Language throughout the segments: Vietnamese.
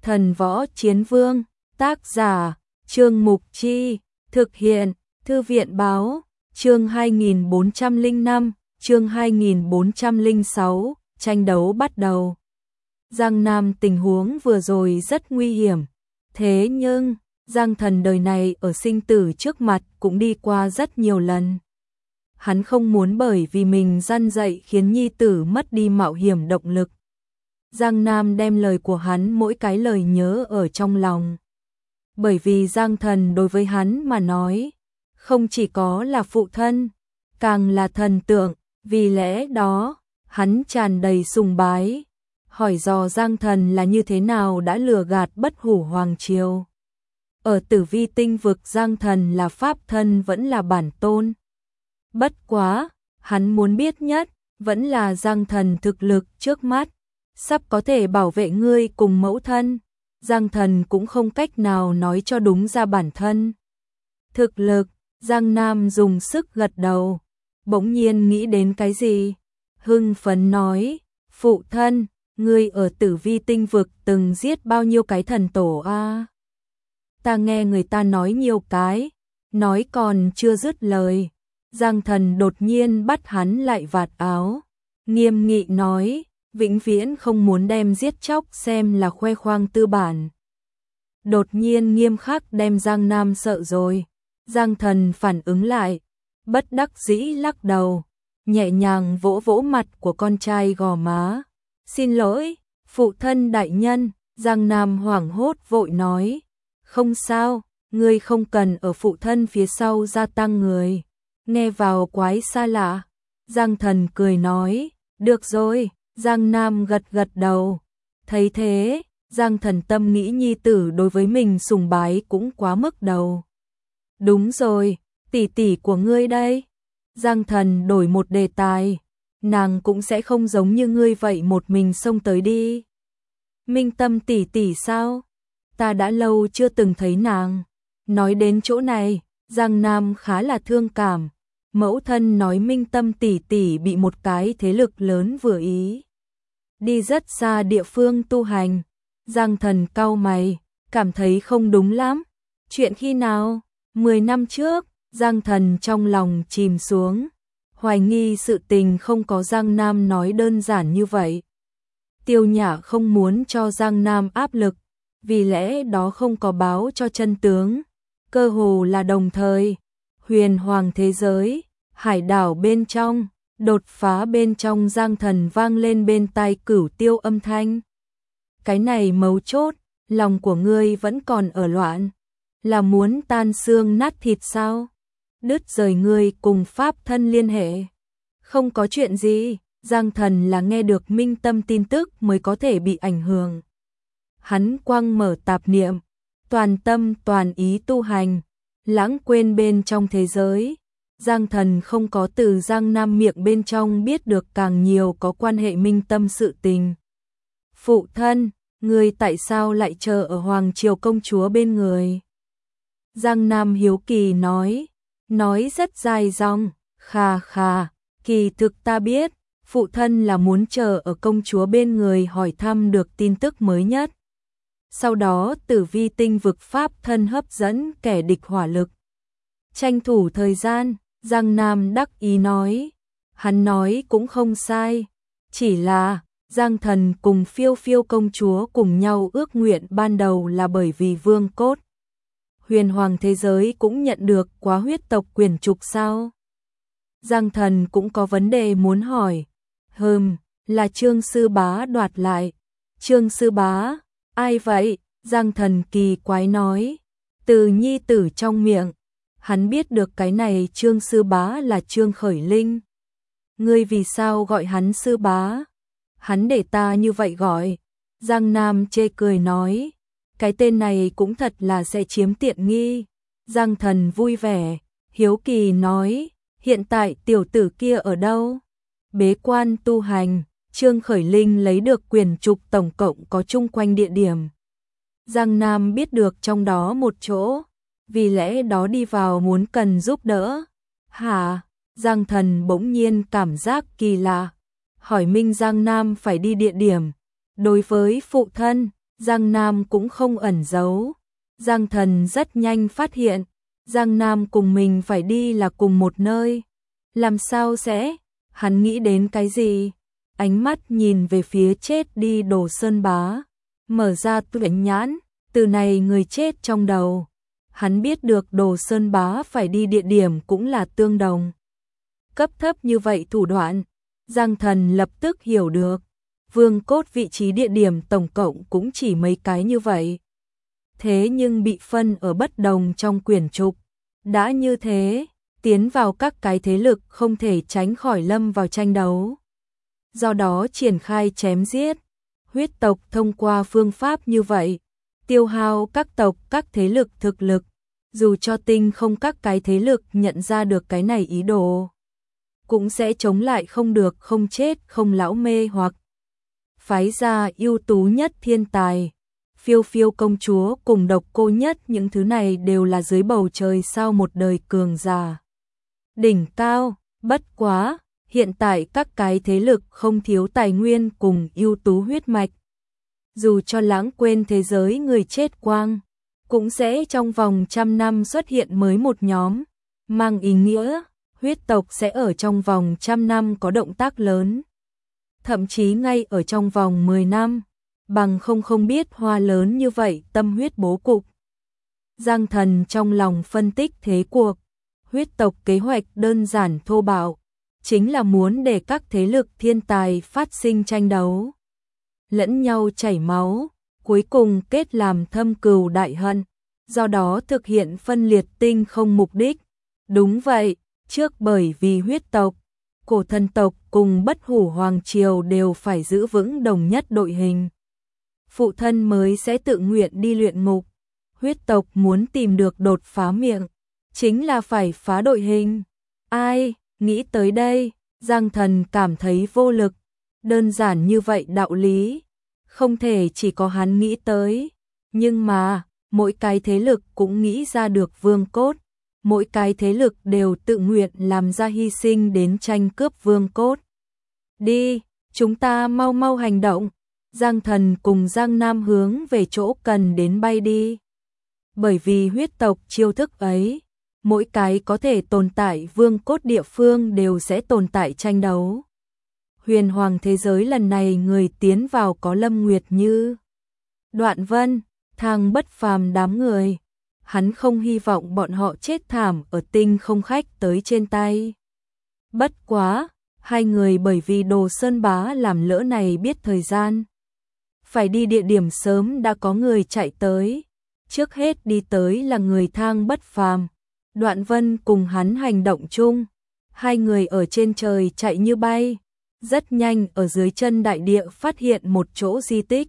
Thần Võ Chiến Vương, tác giả, Trương Mục Chi, thực hiện, Thư viện Báo, chương 2405, chương 2406, tranh đấu bắt đầu. Giang Nam tình huống vừa rồi rất nguy hiểm, thế nhưng, Giang Thần đời này ở sinh tử trước mặt cũng đi qua rất nhiều lần. Hắn không muốn bởi vì mình răn dạy khiến nhi tử mất đi mạo hiểm động lực. Giang Nam đem lời của hắn mỗi cái lời nhớ ở trong lòng. Bởi vì Giang Thần đối với hắn mà nói, không chỉ có là phụ thân, càng là thần tượng, vì lẽ đó, hắn tràn đầy sùng bái, hỏi dò Giang Thần là như thế nào đã lừa gạt Bất Hủ Hoàng Triều. Ở Tử Vi Tinh vực Giang Thần là pháp thân vẫn là bản tôn. Bất quá, hắn muốn biết nhất, vẫn là Giang Thần thực lực trước mắt, sắp có thể bảo vệ ngươi cùng mẫu thân. Giang Thần cũng không cách nào nói cho đúng ra bản thân. Thực lực, Giang Nam dùng sức gật đầu, bỗng nhiên nghĩ đến cái gì? Hưng phấn nói, phụ thân, ngươi ở Tử Vi Tinh vực từng giết bao nhiêu cái thần tổ a? Ta nghe người ta nói nhiều cái, nói còn chưa dứt lời. Giang Thần đột nhiên bắt hắn lại vạt áo, nghiêm nghị nói, vĩnh viễn không muốn đem giết chóc xem là khoe khoang tư bản. Đột nhiên nghiêm khắc đem Giang Nam sợ rồi. Giang Thần phản ứng lại, bất đắc dĩ lắc đầu, nhẹ nhàng vỗ vỗ mặt của con trai gò má. Xin lỗi, phụ thân đại nhân. Giang Nam hoảng hốt vội nói, không sao, ngươi không cần ở phụ thân phía sau gia tăng người. Nghe vào quái xa lạ. Giang Thần cười nói, được rồi. Giang Nam gật gật đầu. Thấy thế, Giang Thần tâm nghĩ nhi tử đối với mình sùng bái cũng quá mức đầu. Đúng rồi, tỷ tỷ của ngươi đây. Giang Thần đổi một đề tài, nàng cũng sẽ không giống như ngươi vậy một mình xông tới đi. Minh Tâm tỷ tỷ sao? Ta đã lâu chưa từng thấy nàng. Nói đến chỗ này, Giang Nam khá là thương cảm. Mẫu thân nói Minh Tâm tỷ tỷ bị một cái thế lực lớn vừa ý đi rất xa địa phương tu hành. Giang Thần cau mày, cảm thấy không đúng lắm. Chuyện khi nào? 10 năm trước. Giang Thần trong lòng chìm xuống, hoài nghi sự tình không có Giang Nam nói đơn giản như vậy. Tiêu Nhã không muốn cho Giang Nam áp lực, vì lẽ đó không có báo cho chân tướng. Cơ hồ là đồng thời, huyền hoàng thế giới, hải đảo bên trong, đột phá bên trong Giang Thần vang lên bên tai Cửu Tiêu âm thanh. Cái này mấu chốt, lòng của ngươi vẫn còn ở loạn, là muốn tan xương nát thịt sao? Đứt rời ngươi cùng pháp thân liên hệ. Không có chuyện gì, Giang Thần là nghe được Minh Tâm tin tức mới có thể bị ảnh hưởng. Hắn quăng mở tạp niệm, toàn tâm toàn ý tu hành, lãng quên bên trong thế giới. Giang Thần không có từ Giang Nam miệng bên trong biết được càng nhiều có quan hệ Minh Tâm sự tình. Phụ thân, ngươi tại sao lại chờ ở Hoàng Triều công chúa bên người? Giang Nam hiếu kỳ nói rất dài dòng, khà khà, kỳ thực ta biết, phụ thân là muốn chờ ở công chúa bên người hỏi thăm được tin tức mới nhất. Sau đó Tử Vi Tinh vực pháp thân hấp dẫn kẻ địch hỏa lực. Tranh thủ thời gian, Giang Nam đắc ý nói. Hắn nói cũng không sai, chỉ là Giang Thần cùng Phiêu Phiêu công chúa cùng nhau ước nguyện ban đầu là bởi vì vương cốt. Huyền hoàng thế giới cũng nhận được quá huyết tộc quyền trục sao? Giang Thần cũng có vấn đề muốn hỏi. Là Trương Sư Bá đoạt lại. Trương Sư Bá, ai vậy? Giang Thần kỳ quái nói. Từ nhi tử trong miệng, hắn biết được cái này Trương Sư Bá là Trương Khởi Linh. Ngươi vì sao gọi hắn Sư Bá? Hắn để ta như vậy gọi. Giang Nam chê cười nói. Cái tên này cũng thật là sẽ chiếm tiện nghi. Giang Thần vui vẻ, hiếu kỳ nói, hiện tại tiểu tử kia ở đâu? Bế quan tu hành. Trương Khởi Linh lấy được quyền trục tổng cộng có chung quanh địa điểm. Giang Nam biết được trong đó một chỗ, vì lẽ đó đi vào muốn cần giúp đỡ. Hả? Giang Thần bỗng nhiên cảm giác kỳ lạ, hỏi Minh Giang Nam phải đi địa điểm. Đối với phụ thân, Giang Nam cũng không ẩn giấu. Giang Thần rất nhanh phát hiện, Giang Nam cùng mình phải đi là cùng một nơi. Làm sao sẽ? Hắn nghĩ đến cái gì? Ánh mắt nhìn về phía chết đi Đồ Sơn Bá, mở ra tuyển nhãn, từ này người chết trong đầu. Hắn biết được Đồ Sơn Bá phải đi địa điểm cũng là tương đồng. Cấp thấp như vậy thủ đoạn, Giang Thần lập tức hiểu được. Vương cốt vị trí địa điểm tổng cộng cũng chỉ mấy cái như vậy. Thế nhưng bị phân ở bất đồng trong quyển trục. Đã như thế, tiến vào các cái thế lực không thể tránh khỏi lâm vào tranh đấu. Do đó triển khai chém giết. Huyết tộc thông qua phương pháp như vậy, tiêu hao các tộc các thế lực thực lực. Dù cho tinh không các cái thế lực nhận ra được cái này ý đồ, cũng sẽ chống lại không được, không chết không lão mê hoặc. Phái ra ưu tú nhất thiên tài, Phiêu Phiêu công chúa cùng Độc Cô Nhất, những thứ này đều là dưới bầu trời sao một đời cường giả. Đỉnh cao, bất quá, hiện tại các cái thế lực không thiếu tài nguyên cùng ưu tú huyết mạch. Dù cho lãng quên thế giới người chết quang, cũng sẽ trong vòng 100 năm xuất hiện mới một nhóm, mang ý nghĩa huyết tộc sẽ ở trong vòng 100 năm có động tác lớn. Thậm chí ngay ở trong vòng 10 năm, bằng không biết hoa lớn như vậy tâm huyết bố cục. Giang Thần trong lòng phân tích thế cuộc, huyết tộc kế hoạch đơn giản thô bạo, chính là muốn để các thế lực thiên tài phát sinh tranh đấu, lẫn nhau chảy máu, cuối cùng kết làm thâm cừu đại hận, do đó thực hiện phân liệt tinh không mục đích. Đúng vậy, trước bởi vì huyết tộc, cổ thần tộc cùng Bất Hủ Hoàng Triều đều phải giữ vững đồng nhất đội hình. Phụ thân mới sẽ tự nguyện đi luyện ngục. Huyết tộc muốn tìm được đột phá miệng, chính là phải phá đội hình. Ai, nghĩ tới đây, Giang Thần cảm thấy vô lực. Đơn giản như vậy đạo lý, không thể chỉ có hắn nghĩ tới. Nhưng mà, mỗi cái thế lực cũng nghĩ ra được vương cốt. Mỗi cái thế lực đều tự nguyện làm ra hy sinh đến tranh cướp vương cốt. Đi, chúng ta mau mau hành động. Giang Thần cùng Giang Nam hướng về chỗ cần đến bay đi. Bởi vì huyết tộc chiêu thức ấy, mỗi cái có thể tồn tại vương cốt địa phương đều sẽ tồn tại tranh đấu. Huyền hoàng thế giới lần này người tiến vào có Lâm Nguyệt Như, Đoạn Vân, Thang Bất Phàm đám người. Hắn không hy vọng bọn họ chết thảm ở tinh không khách tới trên tay. Bất quá, hai người bởi vì Đồ Sơn Bá làm lỡ này biết thời gian. Phải đi địa điểm sớm đã có người chạy tới. Trước hết đi tới là người Thang Bất Phàm. Đoạn Vân cùng hắn hành động chung. Hai người ở trên trời chạy như bay. Rất nhanh ở dưới chân đại địa phát hiện một chỗ di tích.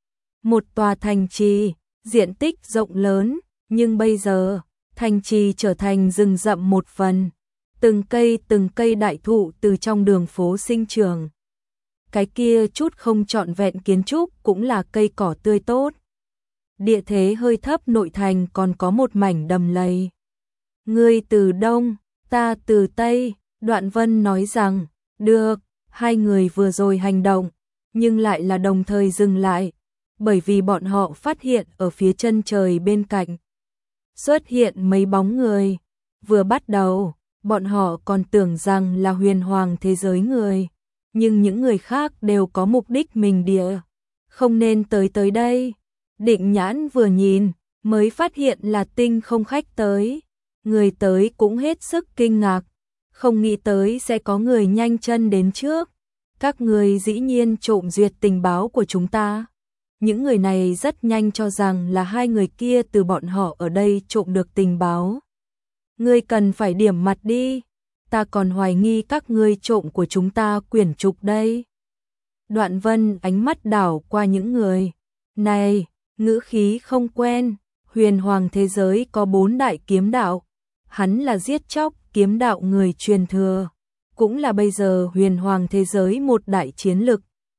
Một tòa thành trì, diện tích rộng lớn. Nhưng bây giờ, thành trì trở thành rừng rậm một phần. Từng cây đại thụ từ trong đường phố sinh trưởng. Cái kia chút không trọn vẹn kiến trúc cũng là cây cỏ tươi tốt. Địa thế hơi thấp, nội thành còn có một mảnh đầm lầy. Ngươi từ đông, ta từ tây, Đoạn Vân nói rằng, được, hai người vừa rồi hành động, nhưng lại là đồng thời dừng lại, bởi vì bọn họ phát hiện ở phía chân trời bên cạnh xuất hiện mấy bóng người. Vừa bắt đầu, bọn họ còn tưởng rằng là huyền hoàng thế giới người, nhưng những người khác đều có mục đích mình địa, không nên tới đây. Định nhãn vừa nhìn, mới phát hiện là tinh không khách tới. Người tới cũng hết sức kinh ngạc, không nghĩ tới sẽ có người nhanh chân đến trước. Các người dĩ nhiên trộm duyệt tình báo của chúng ta. Những người này rất nhanh cho rằng là hai người kia từ bọn họ ở đây trộm được tình báo. Ngươi cần phải điểm mặt đi, ta còn hoài nghi các ngươi trộm của chúng ta quyển trục đây. Đoạn Vân ánh mắt đảo qua những người này, ngữ khí không quen. Huyền hoàng thế giới có 4 đại kiếm đạo, hắn là giết chóc kiếm đạo người truyền thừa, cũng là bây giờ huyền hoàng thế giới một đại chiến lực.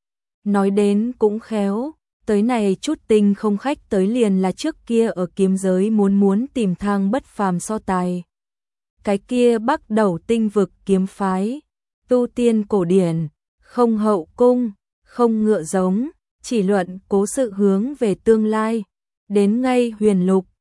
Nói đến cũng khéo, tới này chút tinh không khách tới liền là trước kia ở kiếm giới muốn tìm Thang Bất Phàm so tài. Cái kia Bắc Đầu tinh vực kiếm phái, tu tiên cổ điển, không hậu cung, không ngựa giống, chỉ luận cố sự hướng về tương lai. Đến ngay huyền lục,